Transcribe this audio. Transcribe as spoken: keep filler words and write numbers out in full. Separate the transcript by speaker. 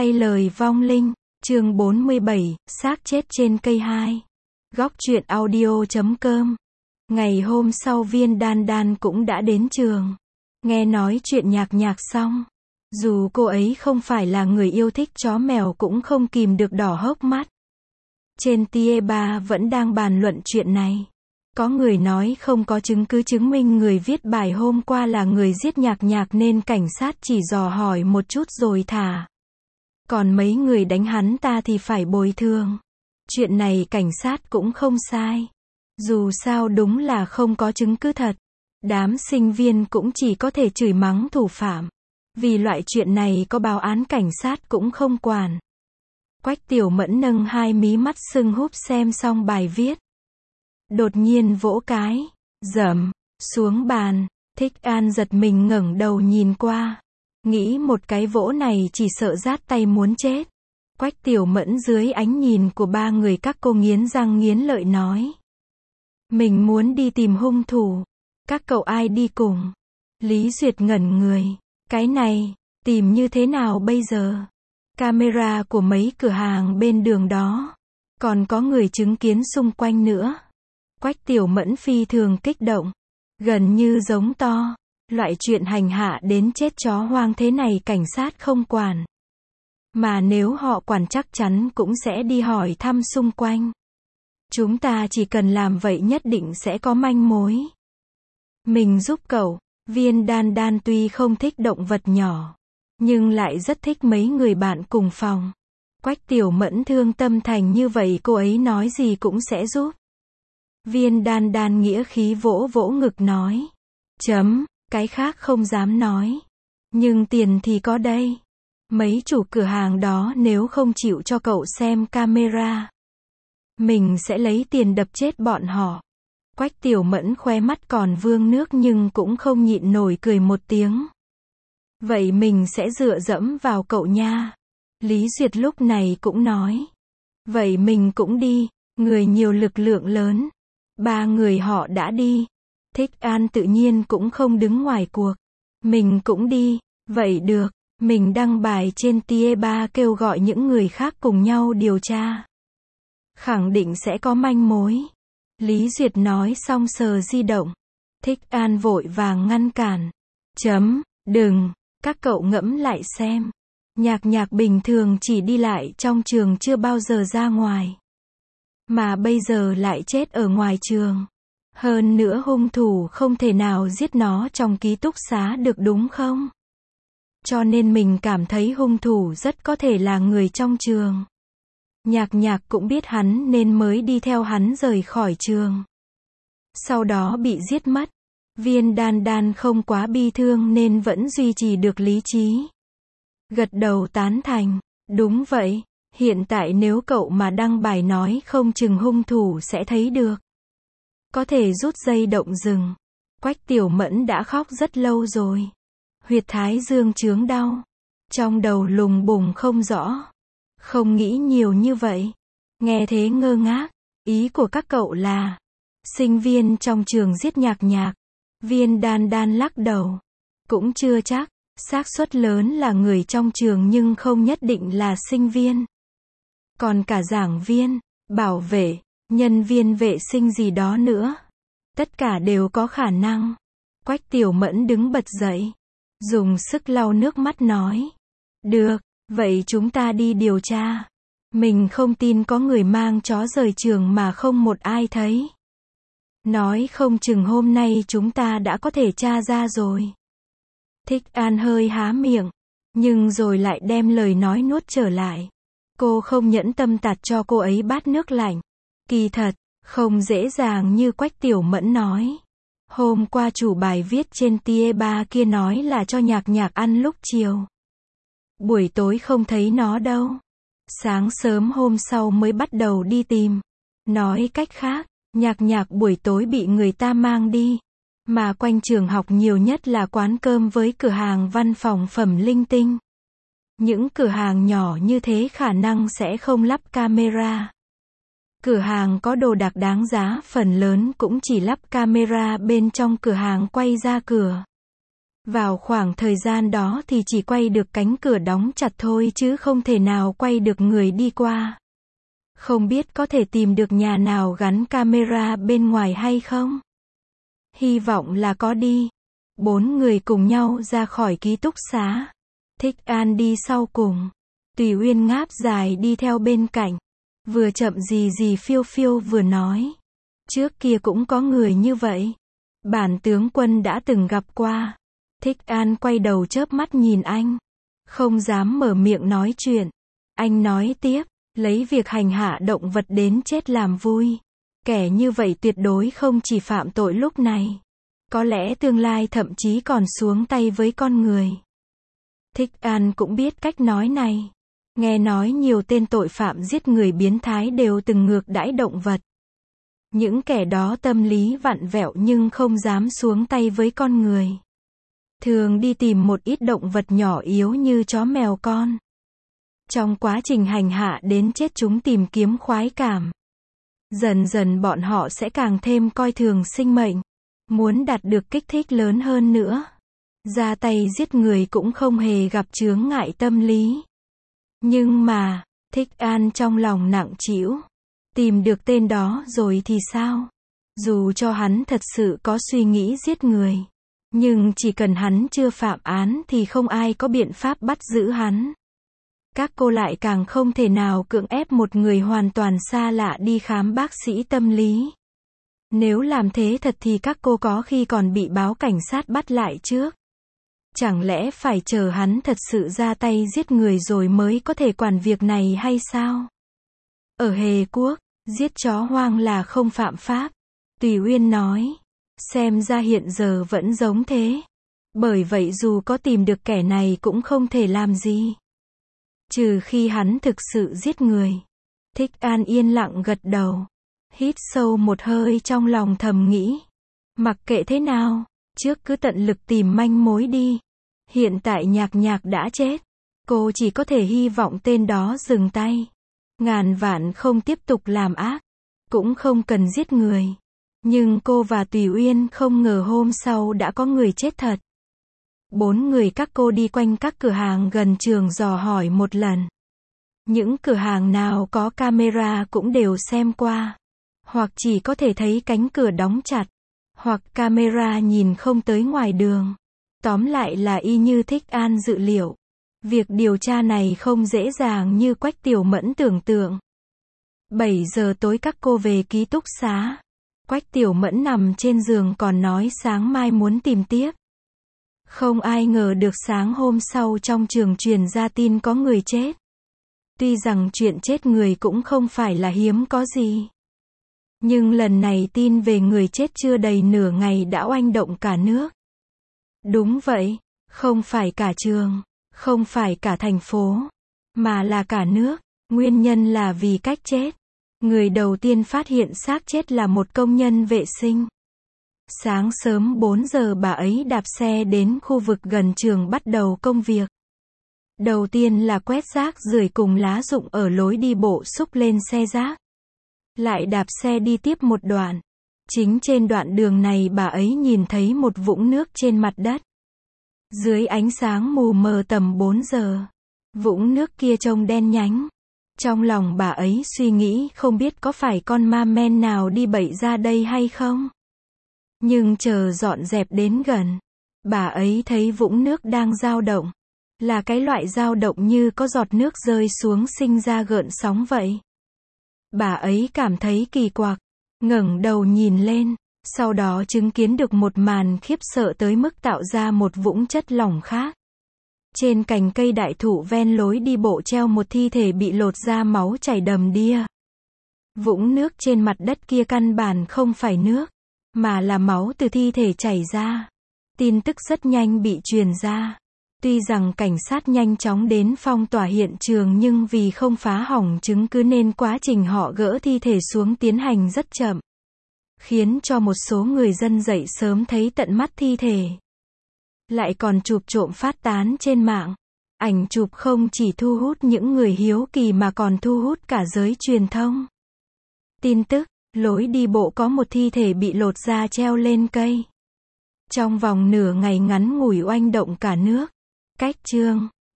Speaker 1: Thay lời vong linh, chương bốn mươi bảy, xác chết trên cây hai. Góc truyện audio chấm com. Ngày hôm sau Viên Đan Đan cũng đã đến trường. Nghe nói chuyện Nhạc Nhạc xong. Dù cô ấy không phải là người yêu thích chó mèo cũng không kìm được đỏ hốc mắt. Trên tier ba vẫn đang bàn luận chuyện này. Có người nói không có chứng cứ chứng minh người viết bài hôm qua là người giết Nhạc Nhạc nên cảnh sát chỉ dò hỏi một chút rồi thả. Còn mấy người đánh hắn ta thì phải bồi thường. Chuyện này cảnh sát cũng không sai. Dù sao đúng là không có chứng cứ thật. Đám sinh viên cũng chỉ có thể chửi mắng thủ phạm. Vì loại chuyện này có báo án cảnh sát cũng không quản. Quách Tiểu Mẫn nâng hai mí mắt sưng húp xem xong bài viết. Đột nhiên vỗ cái, dầm, xuống bàn. Thích An giật mình ngẩng đầu nhìn qua. Nghĩ một cái vỗ này chỉ sợ rát tay muốn chết. Quách Tiểu Mẫn dưới ánh nhìn của ba người các cô nghiến răng nghiến lợi nói. Mình muốn đi tìm hung thủ. Các cậu ai đi cùng? Lý Duyệt ngẩn người. Cái này, tìm như thế nào bây giờ? Camera của mấy cửa hàng bên đường đó. Còn có người chứng kiến xung quanh nữa. Quách Tiểu Mẫn phi thường kích động. Gần như giống to. Loại chuyện hành hạ đến chết chó hoang thế này cảnh sát không quản. Mà nếu họ quản chắc chắn cũng sẽ đi hỏi thăm xung quanh. Chúng ta chỉ cần làm vậy nhất định sẽ có manh mối. Mình giúp cậu. Viên Đan Đan tuy không thích động vật nhỏ, nhưng lại rất thích mấy người bạn cùng phòng. Quách Tiểu Mẫn thương tâm thành như vậy cô ấy nói gì cũng sẽ giúp. Viên Đan Đan nghĩa khí vỗ vỗ ngực nói. Chấm, cái khác không dám nói. Nhưng tiền thì có đây. Mấy chủ cửa hàng đó nếu không chịu cho cậu xem camera, mình sẽ lấy tiền đập chết bọn họ. Quách Tiểu Mẫn khóe mắt còn vương nước nhưng cũng không nhịn nổi cười một tiếng. Vậy mình sẽ dựa dẫm vào cậu nha. Lý Duyệt lúc này cũng nói. Vậy mình cũng đi, người nhiều lực lượng lớn. Ba người họ đã đi. Thích An tự nhiên cũng không đứng ngoài cuộc. Mình cũng đi, vậy được, mình đăng bài trên tier ba kêu gọi những người khác cùng nhau điều tra. Khẳng định sẽ có manh mối. Lý Duyệt nói xong sờ di động. Thích An vội vàng ngăn cản. Chấm, đừng, các cậu ngẫm lại xem. Nhạc Nhạc bình thường chỉ đi lại trong trường chưa bao giờ ra ngoài. Mà bây giờ lại chết ở ngoài trường. Hơn nữa hung thủ không thể nào giết nó trong ký túc xá được đúng không? Cho nên mình cảm thấy hung thủ rất có thể là người trong trường. Nhạc Nhạc cũng biết hắn nên mới đi theo hắn rời khỏi trường. Sau đó bị giết mất. Viên Đan Đan không quá bi thương nên vẫn duy trì được lý trí. Gật đầu tán thành. Đúng vậy, hiện tại nếu cậu mà đăng bài nói không chừng hung thủ sẽ thấy được. Có thể rút dây động rừng. Quách Tiểu Mẫn đã khóc rất lâu rồi. Huyệt thái dương chướng đau. Trong đầu lùng bùng không rõ. Không nghĩ nhiều như vậy. Nghe thế ngơ ngác. Ý của các cậu là sinh viên trong trường giết Nhạc Nhạc. Viên Đan Đan lắc đầu. Cũng chưa chắc. Xác suất lớn là người trong trường nhưng không nhất định là sinh viên. Còn cả giảng viên, bảo vệ, nhân viên vệ sinh gì đó nữa. Tất cả đều có khả năng. Quách Tiểu Mẫn đứng bật dậy. Dùng sức lau nước mắt nói. Được, vậy chúng ta đi điều tra. Mình không tin có người mang chó rời trường mà không một ai thấy. Nói không chừng hôm nay chúng ta đã có thể tra ra rồi. Thích An hơi há miệng. Nhưng rồi lại đem lời nói nuốt trở lại. Cô không nhẫn tâm tạt cho cô ấy bát nước lạnh. Kỳ thật, không dễ dàng như Quách Tiểu Mẫn nói. Hôm qua chủ bài viết trên tier ba kia nói là cho Nhạc Nhạc ăn lúc chiều. Buổi tối không thấy nó đâu. Sáng sớm hôm sau mới bắt đầu đi tìm. Nói cách khác, Nhạc Nhạc buổi tối bị người ta mang đi. Mà quanh trường học nhiều nhất là quán cơm với cửa hàng văn phòng phẩm linh tinh. Những cửa hàng nhỏ như thế khả năng sẽ không lắp camera. Cửa hàng có đồ đạc đáng giá phần lớn cũng chỉ lắp camera bên trong cửa hàng quay ra cửa. Vào khoảng thời gian đó thì chỉ quay được cánh cửa đóng chặt thôi chứ không thể nào quay được người đi qua. Không biết có thể tìm được nhà nào gắn camera bên ngoài hay không? Hy vọng là có đi. Bốn người cùng nhau ra khỏi ký túc xá. Thích An đi sau cùng. Tùy Uyên ngáp dài đi theo bên cạnh. Vừa chậm gì gì phiêu phiêu vừa nói. Trước kia cũng có người như vậy. Bản tướng quân đã từng gặp qua. Thích An quay đầu chớp mắt nhìn anh. Không dám mở miệng nói chuyện. Anh nói tiếp, lấy việc hành hạ động vật đến chết làm vui. Kẻ như vậy tuyệt đối không chỉ phạm tội lúc này. Có lẽ tương lai thậm chí còn xuống tay với con người. Thích An cũng biết cách nói này. Nghe nói nhiều tên tội phạm giết người biến thái đều từng ngược đãi động vật. Những kẻ đó tâm lý vặn vẹo nhưng không dám xuống tay với con người. Thường đi tìm một ít động vật nhỏ yếu như chó mèo con. Trong quá trình hành hạ đến chết chúng tìm kiếm khoái cảm. Dần dần bọn họ sẽ càng thêm coi thường sinh mệnh. Muốn đạt được kích thích lớn hơn nữa. Ra tay giết người cũng không hề gặp chướng ngại tâm lý. Nhưng mà, Thích An trong lòng nặng trĩu. Tìm được tên đó rồi thì sao? Dù cho hắn thật sự có suy nghĩ giết người. Nhưng chỉ cần hắn chưa phạm án thì không ai có biện pháp bắt giữ hắn. Các cô lại càng không thể nào cưỡng ép một người hoàn toàn xa lạ đi khám bác sĩ tâm lý. Nếu làm thế thật thì các cô có khi còn bị báo cảnh sát bắt lại trước. Chẳng lẽ phải chờ hắn thật sự ra tay giết người rồi mới có thể quản việc này hay sao? Ở Hề Quốc, giết chó hoang là không phạm pháp. Tùy Uyên nói. Xem ra hiện giờ vẫn giống thế. Bởi vậy dù có tìm được kẻ này cũng không thể làm gì. Trừ khi hắn thực sự giết người. Thích An yên lặng gật đầu. Hít sâu một hơi trong lòng thầm nghĩ. Mặc kệ thế nào, trước cứ tận lực tìm manh mối đi. Hiện tại Nhạc Nhạc đã chết. Cô chỉ có thể hy vọng tên đó dừng tay. Ngàn vạn không tiếp tục làm ác. Cũng không cần giết người. Nhưng cô và Tùy Uyên không ngờ hôm sau đã có người chết thật. Bốn người các cô đi quanh các cửa hàng gần trường dò hỏi một lần. Những cửa hàng nào có camera cũng đều xem qua. Hoặc chỉ có thể thấy cánh cửa đóng chặt. Hoặc camera nhìn không tới ngoài đường. Tóm lại là y như Thích An dự liệu. Việc điều tra này không dễ dàng như Quách Tiểu Mẫn tưởng tượng. bảy giờ tối các cô về ký túc xá. Quách Tiểu Mẫn nằm trên giường còn nói sáng mai muốn tìm tiếp. Không ai ngờ được sáng hôm sau trong trường truyền ra tin có người chết. Tuy rằng chuyện chết người cũng không phải là hiếm có gì. Nhưng lần này tin về người chết chưa đầy nửa ngày đã oanh động cả nước. Đúng vậy, không phải cả trường, không phải cả thành phố, mà là cả nước. Nguyên nhân là vì cách chết. Người đầu tiên phát hiện xác chết là một công nhân vệ sinh. Sáng sớm bốn giờ bà ấy đạp xe đến khu vực gần trường bắt đầu công việc. Đầu tiên là quét rác rưởi cùng lá rụng ở lối đi bộ xúc lên xe rác. Lại đạp xe đi tiếp một đoạn. Chính trên đoạn đường này bà ấy nhìn thấy một vũng nước trên mặt đất. Dưới ánh sáng mù mờ tầm bốn giờ. Vũng nước kia trông đen nhánh. Trong lòng bà ấy suy nghĩ không biết có phải con ma men nào đi bậy ra đây hay không. Nhưng chờ dọn dẹp đến gần. Bà ấy thấy vũng nước đang dao động. Là cái loại dao động như có giọt nước rơi xuống sinh ra gợn sóng vậy. Bà ấy cảm thấy kỳ quặc. Ngẩng đầu nhìn lên. Sau đó chứng kiến được một màn khiếp sợ tới mức tạo ra một vũng chất lỏng khác. Trên cành cây đại thụ ven lối đi bộ treo một thi thể bị lột ra máu chảy đầm đìa. Vũng nước trên mặt đất kia căn bản không phải nước, mà là máu từ thi thể chảy ra. Tin tức rất nhanh bị truyền ra. Tuy rằng cảnh sát nhanh chóng đến phong tỏa hiện trường nhưng vì không phá hỏng chứng cứ nên quá trình họ gỡ thi thể xuống tiến hành rất chậm. Khiến cho một số người dân dậy sớm thấy tận mắt thi thể. Lại còn chụp trộm phát tán trên mạng. Ảnh chụp không chỉ thu hút những người hiếu kỳ mà còn thu hút cả giới truyền thông. Tin tức, lối đi bộ có một thi thể bị lột ra treo lên cây. Trong vòng nửa ngày ngắn ngủi oanh động cả nước. Cách chương